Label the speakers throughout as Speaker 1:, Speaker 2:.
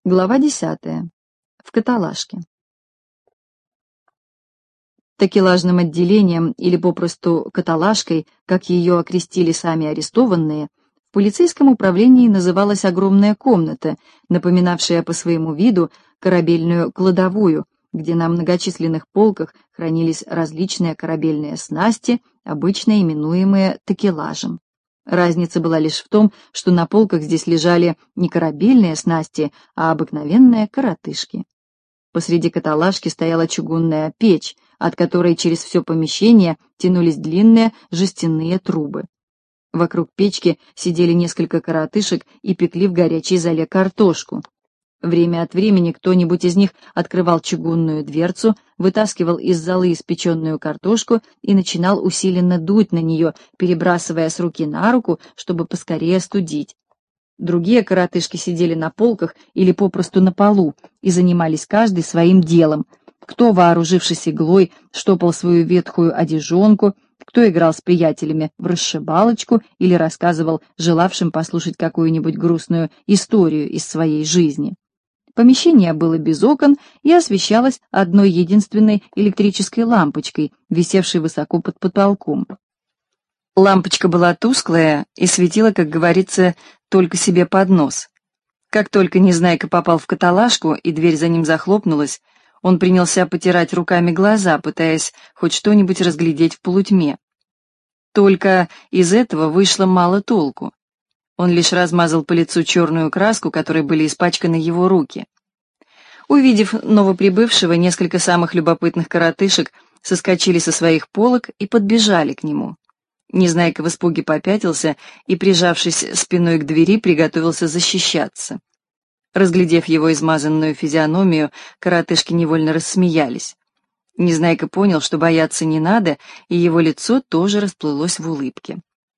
Speaker 1: Глава 10. В каталажке. Такелажным отделением, или попросту каталажкой, как ее окрестили сами арестованные, в полицейском управлении называлась огромная комната, напоминавшая по своему виду корабельную кладовую, где на многочисленных полках хранились различные корабельные снасти, обычно именуемые такелажем. Разница была лишь в том, что на полках здесь лежали не корабельные снасти, а обыкновенные коротышки. Посреди каталажки стояла чугунная печь, от которой через все помещение тянулись длинные жестяные трубы. Вокруг печки сидели несколько коротышек и пекли в горячей золе картошку. Время от времени кто-нибудь из них открывал чугунную дверцу, вытаскивал из золы испеченную картошку и начинал усиленно дуть на нее, перебрасывая с руки на руку, чтобы поскорее остудить. Другие коротышки сидели на полках или попросту на полу и занимались каждый своим делом. Кто, вооружившись иглой, штопал свою ветхую одежонку, кто играл с приятелями в расшибалочку или рассказывал желавшим послушать какую-нибудь грустную историю из своей жизни. Помещение было без окон и освещалось одной единственной электрической лампочкой, висевшей высоко под потолком. Лампочка была тусклая и светила, как говорится, только себе под нос. Как только Незнайка попал в каталажку и дверь за ним захлопнулась, он принялся потирать руками глаза, пытаясь хоть что-нибудь разглядеть в полутьме. Только из этого вышло мало толку. Он лишь размазал по лицу черную краску, которой были испачканы его руки. Увидев новоприбывшего, несколько самых любопытных коротышек соскочили со своих полок и подбежали к нему. Незнайка в испуге попятился и, прижавшись спиной к двери, приготовился защищаться. Разглядев его измазанную физиономию, коротышки невольно рассмеялись. Незнайка понял, что бояться не надо, и его лицо тоже расплылось в улыбке.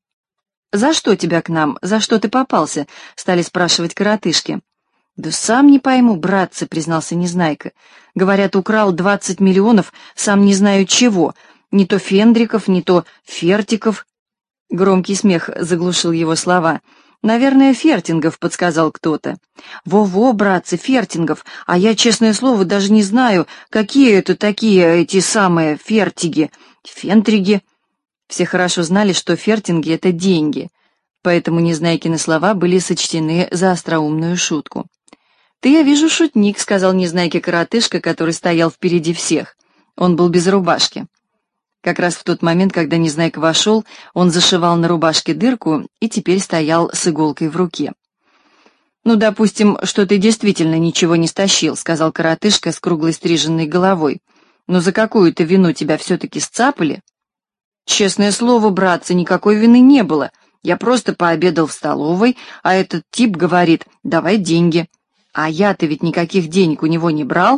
Speaker 1: «За что тебя к нам? За что ты попался?» — стали спрашивать коротышки. «Да сам не пойму, братцы», — признался Незнайка. «Говорят, украл 20 миллионов, сам не знаю чего, не то фендриков, не то фертиков». Громкий смех заглушил его слова. «Наверное, фертингов», — подсказал кто-то. «Во-во, братцы, фертингов, а я, честное слово, даже не знаю, какие это такие эти самые фертиги, фентриги». Все хорошо знали, что фертинги — это деньги, поэтому Незнайкины слова были сочтены за остроумную шутку. «Ты, я вижу, шутник», — сказал Незнайке коротышка, который стоял впереди всех. Он был без рубашки. Как раз в тот момент, когда Незнайка вошел, он зашивал на рубашке дырку и теперь стоял с иголкой в руке. «Ну, допустим, что ты действительно ничего не стащил», — сказал коротышка с круглой стриженной головой. «Но за какую-то вину тебя все-таки сцапали?» «Честное слово, братцы, никакой вины не было. Я просто пообедал в столовой, а этот тип говорит: давай деньги. А я-то ведь никаких денег у него не брал».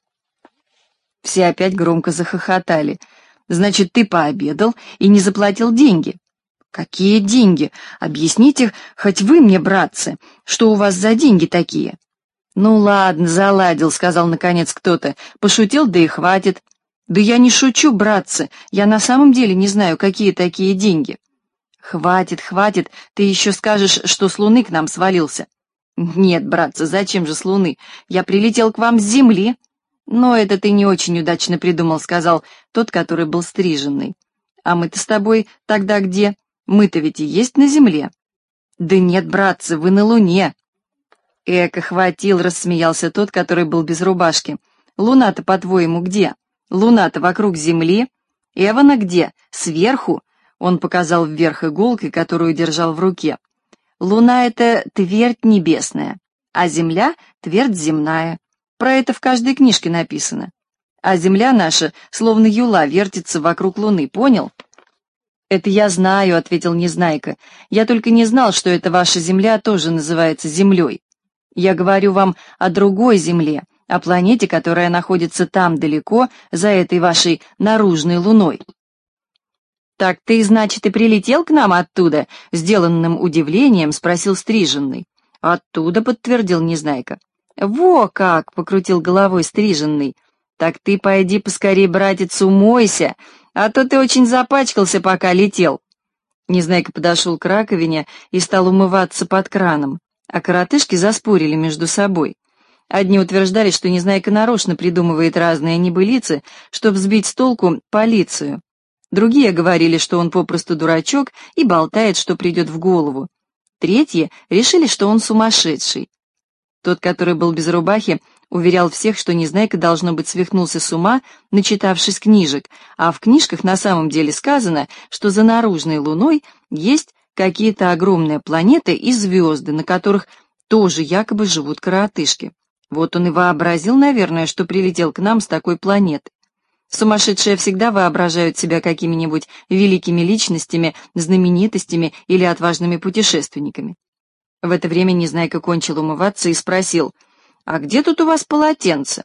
Speaker 1: Все опять громко захохотали. «Значит, ты пообедал и не заплатил деньги?» «Какие деньги? Объясните хоть вы мне, братцы, что у вас за деньги такие?» «Ну ладно, заладил», — сказал наконец кто-то. «Пошутил, да и хватит». «Да я не шучу, братцы, я на самом деле не знаю, какие такие деньги». «Хватит, хватит, ты еще скажешь, что с Луны к нам свалился». «Нет, братцы, зачем же с Луны? Я прилетел к вам с Земли». «Но это ты не очень удачно придумал», — сказал тот, который был стриженный. «А мы-то с тобой тогда где? Мы-то ведь и есть на Земле». «Да нет, братцы, вы на Луне». «Эка, хватил», — рассмеялся тот, который был без рубашки. «Луна-то, по-твоему, где? Луна-то вокруг Земли. Эвана где? Сверху?» Он показал вверх иголкой, которую держал в руке. «Луна — это твердь небесная, а Земля — твердь земная. Про это в каждой книжке написано. А Земля наша, словно юла, вертится вокруг Луны, понял?» «Это я знаю», — ответил Незнайка. «Я только не знал, что эта ваша Земля тоже называется Землей. Я говорю вам о другой Земле, о планете, которая находится там далеко, за этой вашей наружной Луной». «Так ты, значит, и прилетел к нам оттуда?» — сделанным удивлением спросил стриженный. «Оттуда», — подтвердил Незнайка. «Во как!» — покрутил головой стриженный. «Так ты пойди поскорей, братец, умойся, а то ты очень запачкался, пока летел». Незнайка подошел к раковине и стал умываться под краном, а коротышки заспорили между собой. Одни утверждали, что Незнайка нарочно придумывает разные небылицы, чтобы сбить с толку полицию. Другие говорили, что он попросту дурачок и болтает, что придет в голову. Третьи решили, что он сумасшедший. Тот, который был без рубахи, уверял всех, что Незнайка, должно быть, свихнулся с ума, начитавшись книжек, а в книжках на самом деле сказано, что за наружной луной есть какие-то огромные планеты и звезды, на которых тоже якобы живут коротышки. Вот он и вообразил, наверное, что прилетел к нам с такой планеты. Сумасшедшие всегда воображают себя какими-нибудь великими личностями, знаменитостями или отважными путешественниками. В это время Незнайка кончил умываться и спросил: «А где тут у вас полотенце?»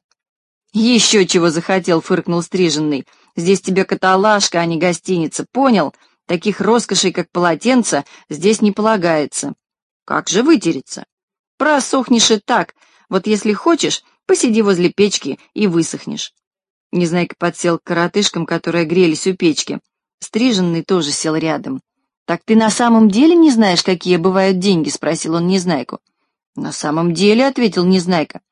Speaker 1: «Еще чего захотел», — фыркнул Стриженный. «Здесь тебе каталажка, а не гостиница, понял? Таких роскошей, как полотенце, здесь не полагается». «Как же вытереться?» «Просохнешь и так. Вот если хочешь, посиди возле печки и высохнешь». Незнайка подсел к коротышкам, которые грелись у печки. Стриженный тоже сел рядом. «Так ты на самом деле не знаешь, какие бывают деньги?» — спросил он Незнайку. «На самом деле», — ответил Незнайка.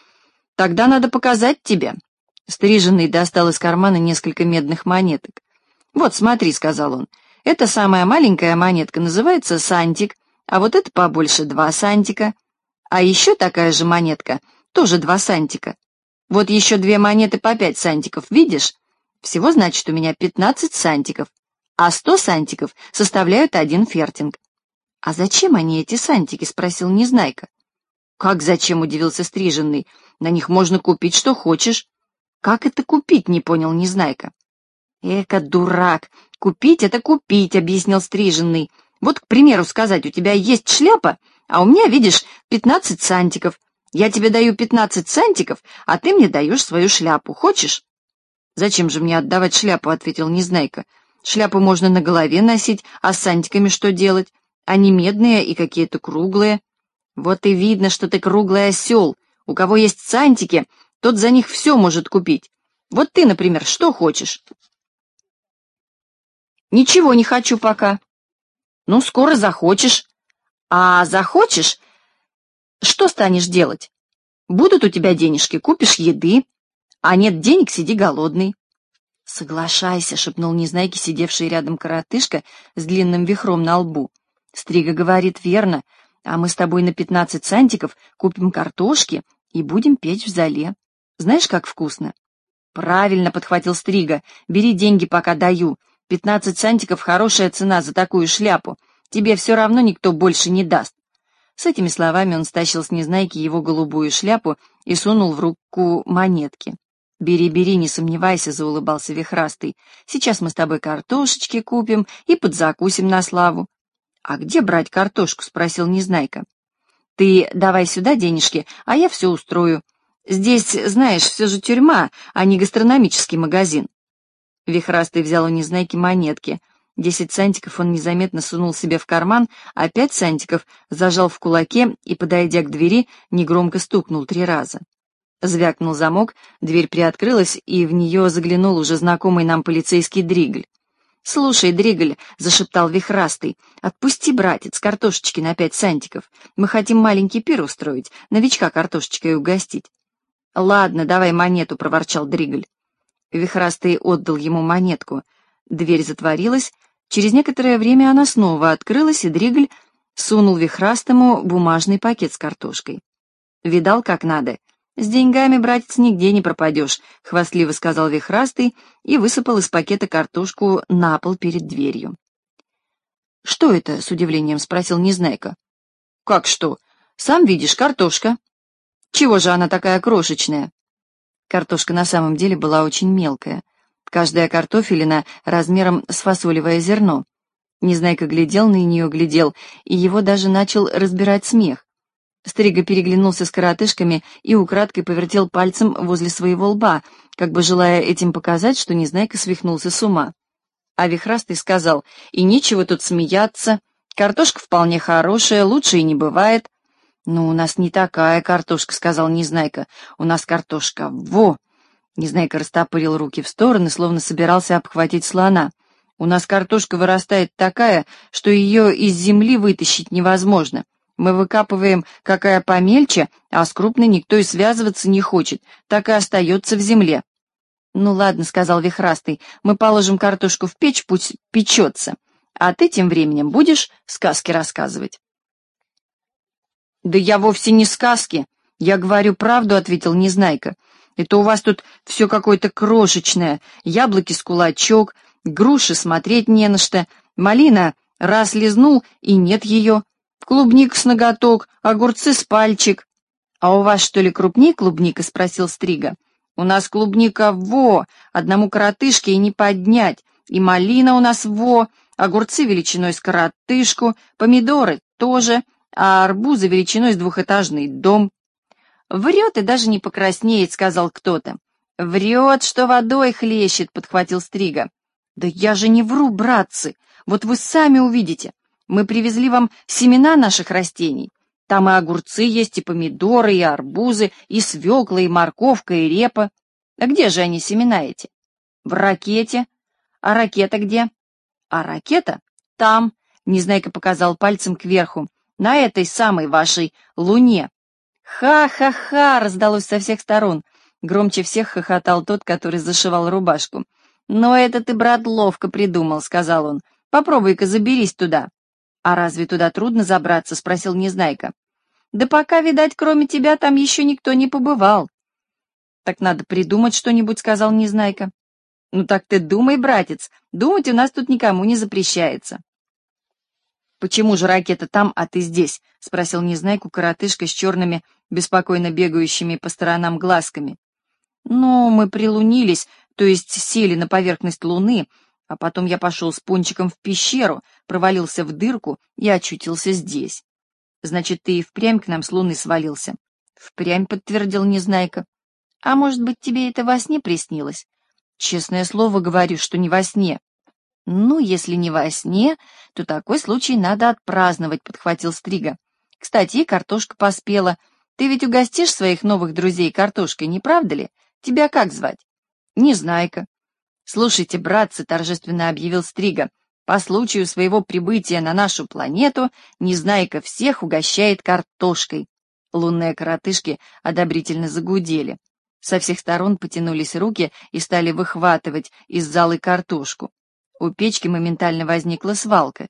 Speaker 1: «Тогда надо показать тебе». Стриженный достал из кармана несколько медных монеток. «Вот, смотри», — сказал он, — «эта самая маленькая монетка называется сантик, а вот эта побольше 2 сантика, а еще такая же монетка, тоже 2 сантика. Вот еще 2 монеты по 5 сантиков, видишь? Всего, значит, у меня 15 сантиков, а 100 сантиков составляют 1 фертинг». «А зачем они, эти сантики?» — спросил Незнайка. «Как зачем?» — удивился Стриженный. «На них можно купить, что хочешь». «Как это купить?» — не понял Незнайка. «Эка, дурак! Купить — это купить», — объяснил Стриженный. «Вот, к примеру, сказать, у тебя есть шляпа, а у меня, видишь, 15 сантиков. Я тебе даю 15 сантиков, а ты мне даешь свою шляпу. Хочешь?» «Зачем же мне отдавать шляпу?» — ответил Незнайка. «Шляпу можно на голове носить, а с сантиками что делать? Они медные и какие-то круглые». «Вот и видно, что ты круглый осел. У кого есть сантики, тот за них все может купить. Вот ты, например, что хочешь?» «Ничего не хочу пока». «Ну, скоро захочешь». «А захочешь, что станешь делать? Будут у тебя денежки, купишь еды, а нет денег, сиди голодный». «Соглашайся», — шепнул Незнайке сидевший рядом коротышка с длинным вихром на лбу. «Стрига говорит верно, а мы с тобой на 15 сантиков купим картошки и будем печь в золе. Знаешь, как вкусно?» «Правильно», — подхватил Стрига, — «бери деньги, пока даю. 15 сантиков — хорошая цена за такую шляпу. Тебе все равно никто больше не даст». С этими словами он стащил с Незнайки его голубую шляпу и сунул в руку монетки. «Бери, бери, не сомневайся», — заулыбался Вихрастый. «Сейчас мы с тобой картошечки купим и подзакусим на славу». «А где брать картошку?» — спросил Незнайка. «Ты давай сюда денежки, а я все устрою. Здесь, знаешь, все же тюрьма, а не гастрономический магазин». Вихрастый взял у Незнайки монетки. 10 сантиков он незаметно сунул себе в карман, а 5 сантиков зажал в кулаке и, подойдя к двери, негромко стукнул 3 раза. Звякнул замок, дверь приоткрылась, и в нее заглянул уже знакомый нам полицейский Дригль. «Слушай, Дригль», — зашептал Вихрастый, — «отпусти, братец, картошечки на 5 сантиков. Мы хотим маленький пир устроить, новичка картошечкой угостить». «Ладно, давай монету», — проворчал Дригль. Вихрастый отдал ему монетку. Дверь затворилась. Через некоторое время она снова открылась, и Дригль сунул Вихрастому бумажный пакет с картошкой. «Видал, как надо? С деньгами, братец, нигде не пропадешь», — хвастливо сказал Вихрастый и высыпал из пакета картошку на пол перед дверью. «Что это?» — с удивлением спросил Незнайка. «Как что? Сам видишь, картошка. Чего же она такая крошечная?» Картошка на самом деле была очень мелкая. Каждая картофелина размером с фасолевое зерно. Незнайка глядел на нее, глядел, и его даже начал разбирать смех. Стрига переглянулся с коротышками и украдкой повертел пальцем возле своего лба, как бы желая этим показать, что Незнайка свихнулся с ума. А Вихрастый сказал: «И нечего тут смеяться, картошка вполне хорошая, лучше и не бывает». «Ну, у нас не такая картошка», — сказал Незнайка. «У нас картошка во!» Незнайка растопырил руки в стороны, словно собирался обхватить слона. «У нас картошка вырастает такая, что ее из земли вытащить невозможно.
Speaker 2: Мы выкапываем какая помельче, а с крупной никто и связываться не хочет, так и остается в земле. «Ну ладно», — сказал Вихрастый, — «мы положим картошку в печь, пусть печется, а ты тем временем будешь сказки рассказывать». «Да я вовсе не сказки, я говорю правду», — ответил Незнайка. «Это у вас тут все какое-то крошечное, яблоки с кулачок, груши смотреть не на что, малина раз лизнул и нет ее, клубника с ноготок, огурцы с пальчик». «А у вас, что ли, крупней клубника?» — спросил Стрига. «У нас клубника одному коротышке и не поднять, и малина у нас огурцы величиной с коротышку, помидоры тоже, а арбузы величиной с двухэтажный дом». «Врет и даже не покраснеет», — сказал кто-то. «Врет, что водой хлещет», — подхватил Стрига. «Да я же не вру, братцы, вот вы сами увидите. Мы привезли вам семена наших растений. Там и огурцы есть, и помидоры, и арбузы, и свекла, и морковка, и репа. А где же они, семена эти?» «В ракете». «А ракета где?» «А ракета там», — Незнайка показал пальцем кверху, «на этой самой вашей луне». «Ха-ха-ха!» — раздалось со всех сторон. Громче всех хохотал тот, который зашивал рубашку. «Но это ты, брат, ловко придумал», — сказал он. «Попробуй-ка заберись туда». «А разве туда трудно забраться?» — спросил Незнайка. «Да пока, видать, кроме тебя там еще никто не побывал». «Так надо придумать что-нибудь», — сказал Незнайка. «Ну так ты думай, братец, думать у нас тут никому не запрещается». «Почему же ракета там, а ты здесь?» — спросил Незнайку коротышка с черными, беспокойно бегающими по сторонам глазками. «Ну, мы прилунились, то есть сели на поверхность Луны, а потом я пошел с Пончиком в пещеру, провалился в дырку и очутился здесь». «Значит, ты и впрямь к нам с Луны свалился?» «Впрямь», — подтвердил Незнайка. «А может быть, тебе это во сне приснилось?» «Честное слово говорю, что не во сне». «Ну, если не во сне, то такой случай надо отпраздновать», — подхватил Стрига. «Кстати, и картошка поспела. Ты ведь угостишь своих новых друзей картошкой, не правда ли? Тебя как звать?» «Незнайка». «Слушайте, братцы», — торжественно объявил Стрига, «по случаю своего прибытия на нашу планету Незнайка всех угощает картошкой». Лунные коротышки одобрительно загудели. Со всех сторон потянулись руки и стали выхватывать из залы картошку. У печки моментально возникла свалка.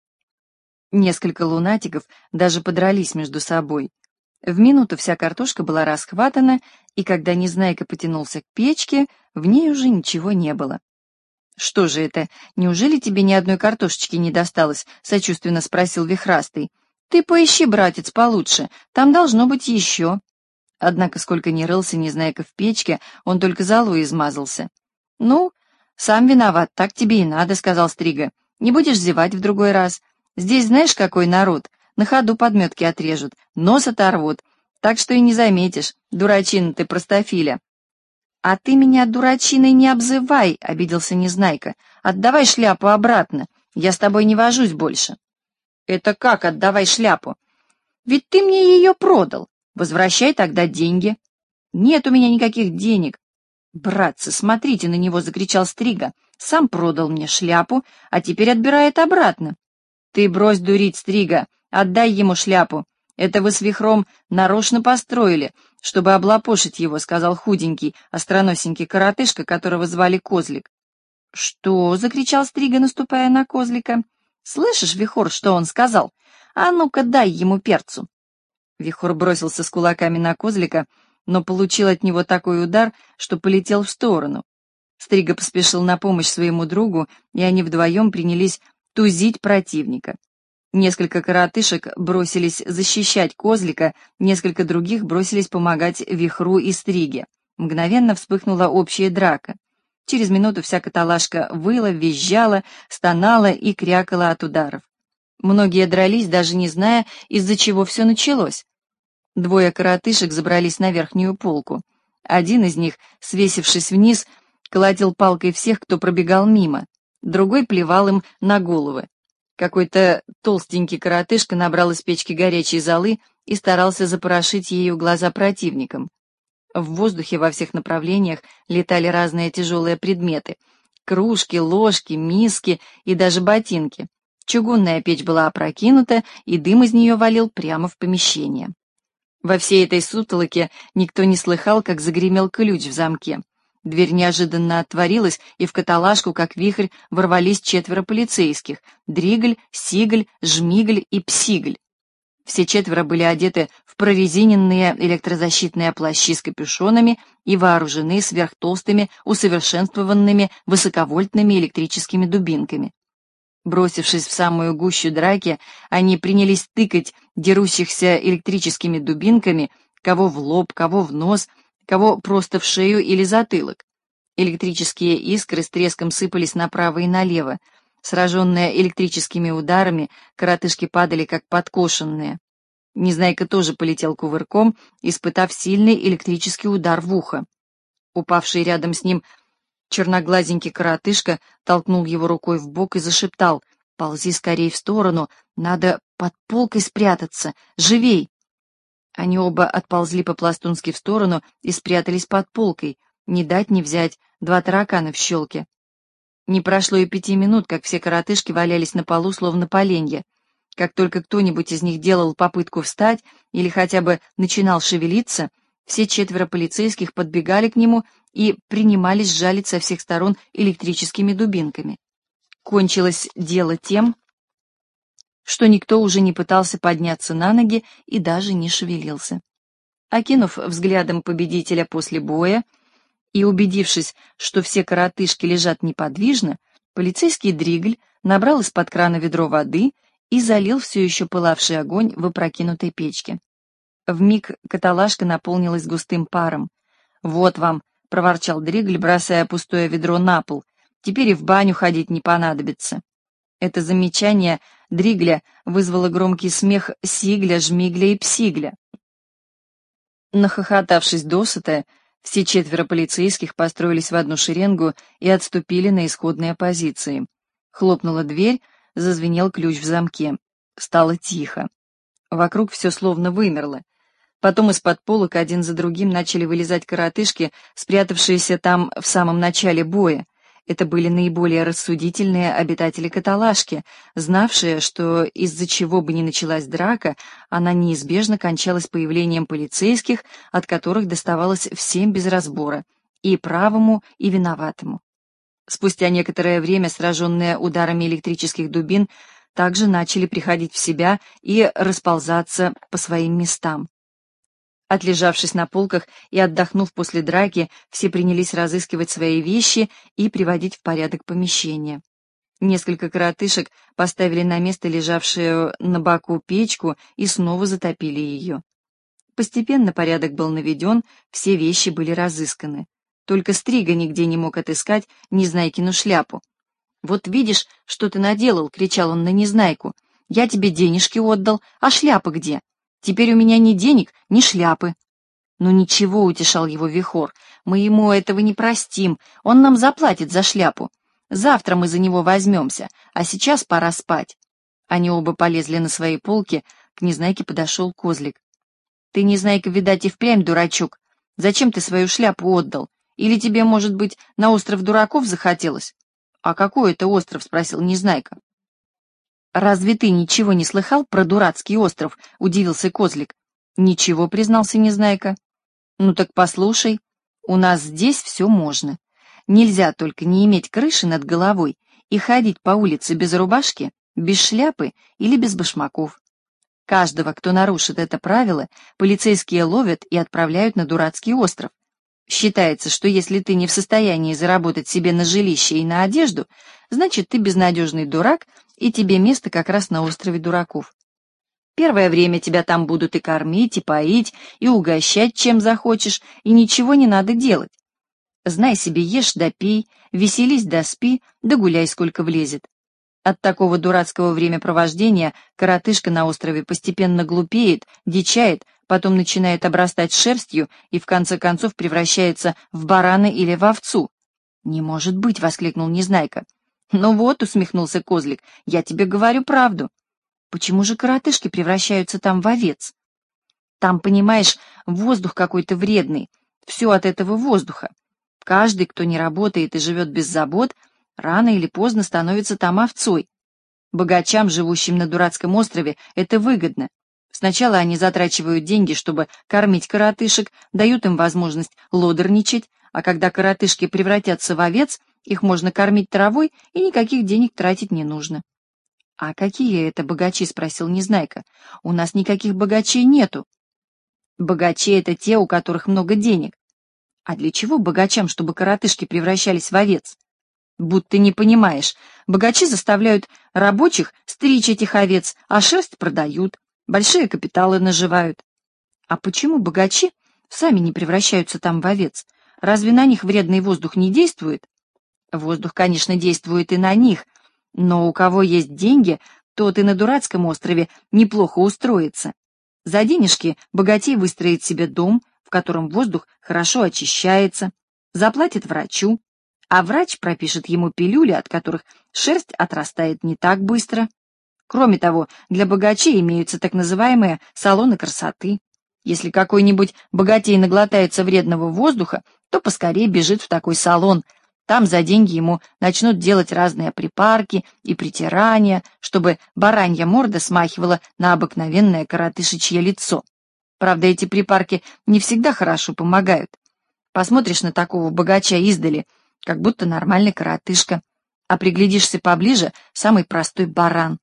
Speaker 2: Несколько лунатиков даже подрались между собой. В минуту вся картошка была расхватана, и когда Незнайка потянулся к печке, в ней уже ничего не было. «Что же это, неужели тебе ни одной картошечки не досталось?» — сочувственно спросил Вихрастый. «Ты поищи, братец, получше, там должно быть еще». Однако, сколько ни рылся Незнайка в печке, он только золой измазался. «Ну, сам виноват, так тебе и надо», — сказал Стрига. «Не будешь зевать в другой раз. Здесь знаешь, какой народ? На ходу подметки отрежут, нос оторвут, так что и не заметишь, дурачина ты, простофиля». «А ты меня дурачиной не обзывай», — обиделся Незнайка. «Отдавай шляпу обратно, я с тобой не вожусь больше». «Это как отдавай шляпу? Ведь ты мне ее продал. Возвращай тогда деньги». «Нет у меня никаких денег». «Братцы, смотрите на него!» — закричал Стрига. «Сам продал мне шляпу, а теперь отбирает обратно». «Ты брось дурить, Стрига, отдай ему шляпу. Это вы с Вихром нарочно построили, чтобы облапошить его», — сказал худенький, остроносенький коротышка, которого звали Козлик. «Что?» — закричал Стрига, наступая на Козлика. «Слышишь, Вихор, что он сказал? А ну-ка дай ему перцу». Вихор бросился с кулаками на Козлика, но получил от него такой удар, что полетел в сторону. Стрига поспешил на помощь своему другу, и они вдвоем принялись тузить противника. Несколько коротышек бросились защищать Козлика, несколько других бросились помогать Вихру и Стриге. Мгновенно вспыхнула общая драка. Через минуту вся каталажка выла, визжала, стонала и крякала от ударов. Многие дрались, даже не зная, из-за чего все началось. Двое коротышек забрались на верхнюю полку. Один из них, свесившись вниз, колотил палкой всех, кто пробегал мимо. Другой плевал им на головы. Какой-то толстенький коротышка набрал из печки горячей золы и старался запорошить ею глаза противникам. В воздухе во всех направлениях летали разные тяжелые предметы — кружки, ложки, миски и даже ботинки. Чугунная печь была опрокинута, и дым из нее валил прямо в помещение. Во всей этой сутолоке никто не слыхал, как загремел ключ в замке. Дверь неожиданно отворилась, и в каталажку, как вихрь, ворвались 4 полицейских — Дригль, Сигль, Жмигль и Псигль. Все 4 были одеты в прорезиненные электрозащитные плащи с капюшонами и вооружены сверхтолстыми, усовершенствованными высоковольтными электрическими дубинками. Бросившись в самую гущу драки, они принялись тыкать дерущихся электрическими дубинками, кого в лоб, кого в нос, кого просто в шею или затылок. Электрические искры с треском сыпались направо и налево. Сраженные электрическими ударами, коротышки падали как подкошенные. Незнайка тоже полетел кувырком, испытав сильный электрический удар в ухо. Упавший рядом с ним черноглазенький коротышка толкнул его рукой в бок и зашептал: «Ползи скорей в сторону, надо под полкой спрятаться, живей!» Они оба отползли по-пластунски в сторону и спрятались под полкой, не дать не взять 2 таракана в щелке. Не прошло и 5 минут, как все коротышки валялись на полу, словно поленья. Как только кто-нибудь из них делал попытку встать или хотя бы начинал шевелиться, все 4 полицейских подбегали к нему и принимались жалить со всех сторон электрическими дубинками. Кончилось дело тем, что никто уже не пытался подняться на ноги и даже не шевелился. Окинув взглядом победителя после боя и убедившись, что все коротышки лежат неподвижно, полицейский Дригль набрал из-под крана ведро воды и залил все еще пылавший огонь в опрокинутой печке. Вмиг каталажка наполнилась густым паром. «Вот вам», — проворчал Дригль, бросая пустое ведро на пол, — «теперь и в баню ходить не понадобится». Это замечание Дригля вызвало громкий смех Сигля, Жмигля и Псигля. Нахохотавшись досыта, все 4 полицейских построились в одну шеренгу и отступили на исходные позиции. Хлопнула дверь, зазвенел ключ в замке. Стало тихо. Вокруг все словно вымерло. Потом из-под полок один за другим начали вылезать коротышки, спрятавшиеся там в самом начале боя. Это были наиболее рассудительные обитатели каталажки, знавшие, что из-за чего бы ни началась драка, она неизбежно кончалась появлением полицейских, от которых доставалось всем без разбора, и правому, и виноватому. Спустя некоторое время, сраженные ударами электрических дубин, также начали приходить в себя и расползаться по своим местам. Отлежавшись на полках и отдохнув после драки, все принялись разыскивать свои вещи и приводить в порядок помещение. Несколько коротышек поставили на место лежавшую на боку печку и снова затопили ее. Постепенно порядок был наведен, все вещи были разысканы. Только Стрига нигде не мог отыскать Незнайкину шляпу. «Вот видишь, что ты наделал!» — кричал он на Незнайку. «Я тебе денежки отдал, а шляпа где? Теперь у меня ни денег, ни шляпы». «Ну ничего», — утешал его Вихор, — «мы ему этого не простим, он нам заплатит за шляпу. Завтра мы за него возьмемся, а сейчас пора спать». Они оба полезли на свои полки, к Незнайке подошел Козлик. «Ты, Незнайка, видать, и впрямь дурачок. Зачем ты свою шляпу отдал? Или тебе, может быть, на остров дураков захотелось?» «А какой это остров?» — спросил Незнайка. «Разве ты ничего не слыхал про дурацкий остров?» — удивился Козлик. «Ничего», — признался Незнайка. «Ну так послушай, у нас здесь все можно. Нельзя только не иметь крыши над головой и ходить по улице без рубашки, без шляпы или без башмаков. Каждого, кто нарушит это правило, полицейские ловят и отправляют на дурацкий остров. Считается, что если ты не в состоянии заработать себе на жилище и на одежду, значит, ты безнадежный дурак, и тебе место как раз на острове дураков. Первое время тебя там будут и кормить, и поить, и угощать, чем захочешь, и ничего не надо делать. Знай себе, ешь да пей, веселись да спи, да гуляй, сколько влезет. От такого дурацкого времяпровождения коротышка на острове постепенно глупеет, дичает, потом начинает обрастать шерстью и в конце концов превращается в барана или в овцу. «Не может быть!» — воскликнул Незнайка. «Ну вот», — усмехнулся Козлик, — «я тебе говорю правду. Почему же коротышки превращаются там в овец? Там, понимаешь, воздух какой-то вредный, все от этого воздуха. Каждый, кто не работает и живет без забот, рано или поздно становится там овцой. Богачам, живущим на дурацком острове, это выгодно. Сначала они затрачивают деньги, чтобы кормить коротышек, дают им возможность лодорничать, а когда коротышки превратятся в овец, их можно кормить травой, и никаких денег тратить не нужно. — А какие это богачи? — спросил Незнайка. — У нас никаких богачей нету. — Богачи — это те, у которых много денег. — А для чего богачам, чтобы коротышки превращались в овец? — Будто не понимаешь. Богачи заставляют рабочих стричь этих овец, а шерсть продают, большие капиталы наживают. — А почему богачи сами не превращаются там в овец? Разве на них вредный воздух не действует? Воздух, конечно, действует и на них, но у кого есть деньги, тот и на дурацком острове неплохо устроится. За денежки богатей выстроит себе дом, в котором воздух хорошо очищается, заплатит врачу, а врач пропишет ему пилюли, от которых шерсть отрастает не так быстро. Кроме того, для богачей имеются так называемые салоны красоты. Если какой-нибудь богатей наглотается вредного воздуха, то поскорее бежит в такой салон. Там за деньги ему начнут делать разные припарки и притирания, чтобы баранья морда смахивала на обыкновенное коротышечье лицо. Правда, эти припарки не всегда хорошо помогают. Посмотришь на такого богача издали, как будто нормальный коротышка, а приглядишься поближе — самый простой баран.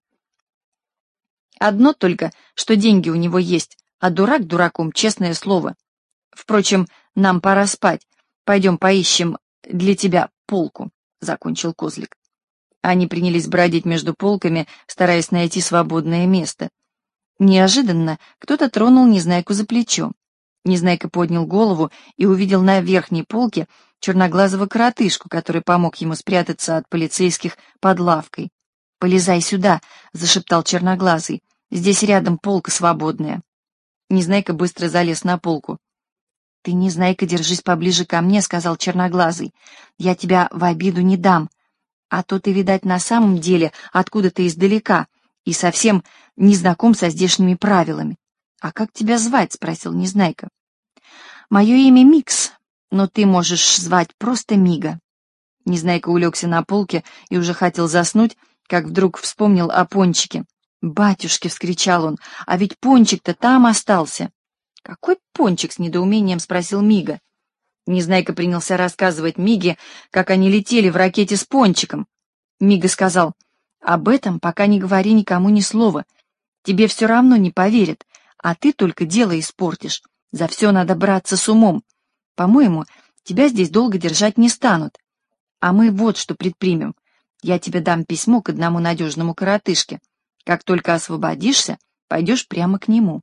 Speaker 2: Одно только, что деньги у него есть, а дурак дураком, честное слово. Впрочем, нам пора спать. Пойдем поищем для тебя полку, — закончил Козлик. Они принялись бродить между полками, стараясь найти свободное место. Неожиданно кто-то тронул Незнайку за плечо. Незнайка поднял голову и увидел на верхней полке черноглазого коротышку, который помог ему спрятаться от полицейских под лавкой. «Полезай сюда», — зашептал черноглазый. «Здесь рядом полка свободная». Незнайка быстро залез на полку. «Ты, Незнайка, держись поближе ко мне», — сказал черноглазый. «Я тебя в обиду не дам. А то ты, видать, на самом деле откуда-то издалека и совсем не знаком со здешними правилами». «А как тебя звать?» — спросил Незнайка. «Мое имя Микс, но ты можешь звать просто Мига». Незнайка улегся на полке и уже хотел заснуть, как вдруг вспомнил о Пончике. «Батюшки!» — вскричал он. «А ведь Пончик-то там остался!» «Какой Пончик?» — с недоумением спросил Мига. Незнайка принялся рассказывать Миге, как они летели в ракете с Пончиком. Мига сказал: «Об этом пока не говори никому ни слова. Тебе все равно не поверят, а ты только дело испортишь. За все надо браться с умом. По-моему, тебя здесь долго держать не станут. А мы вот что предпримем. Я тебе дам письмо к одному надежному коротышке. Как только освободишься, пойдешь прямо к нему.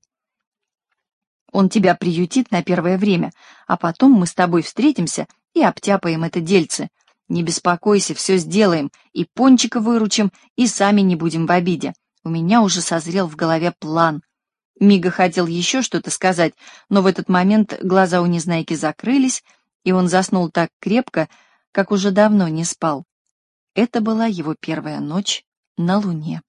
Speaker 2: Он тебя приютит на первое время, а потом мы с тобой встретимся и обтяпаем это дельце. Не беспокойся, все сделаем, и Пончика выручим, и сами не будем в обиде. У меня уже созрел в голове план». Мига хотел еще что-то сказать, но в этот момент глаза у Незнайки закрылись, и он заснул так крепко, как уже давно не спал. Это была его первая ночь на Луне.